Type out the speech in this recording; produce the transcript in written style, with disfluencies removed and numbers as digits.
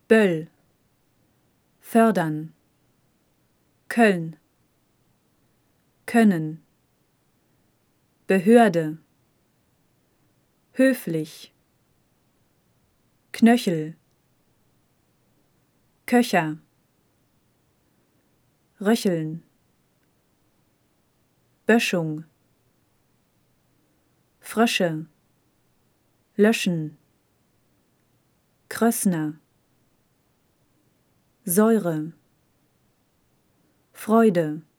Böll, fördern, Köln, können, Behörde, höflich, Knöchel, Köcher, röcheln, Böschung, Frösche, löschen, Krössner, Säure, Freude,